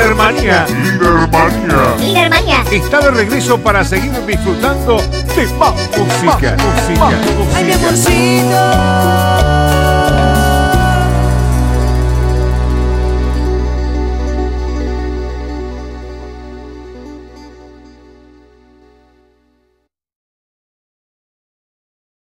Lidermanía Lidermanía está de regreso para seguir disfrutando de más música. Ay, mi amorcito.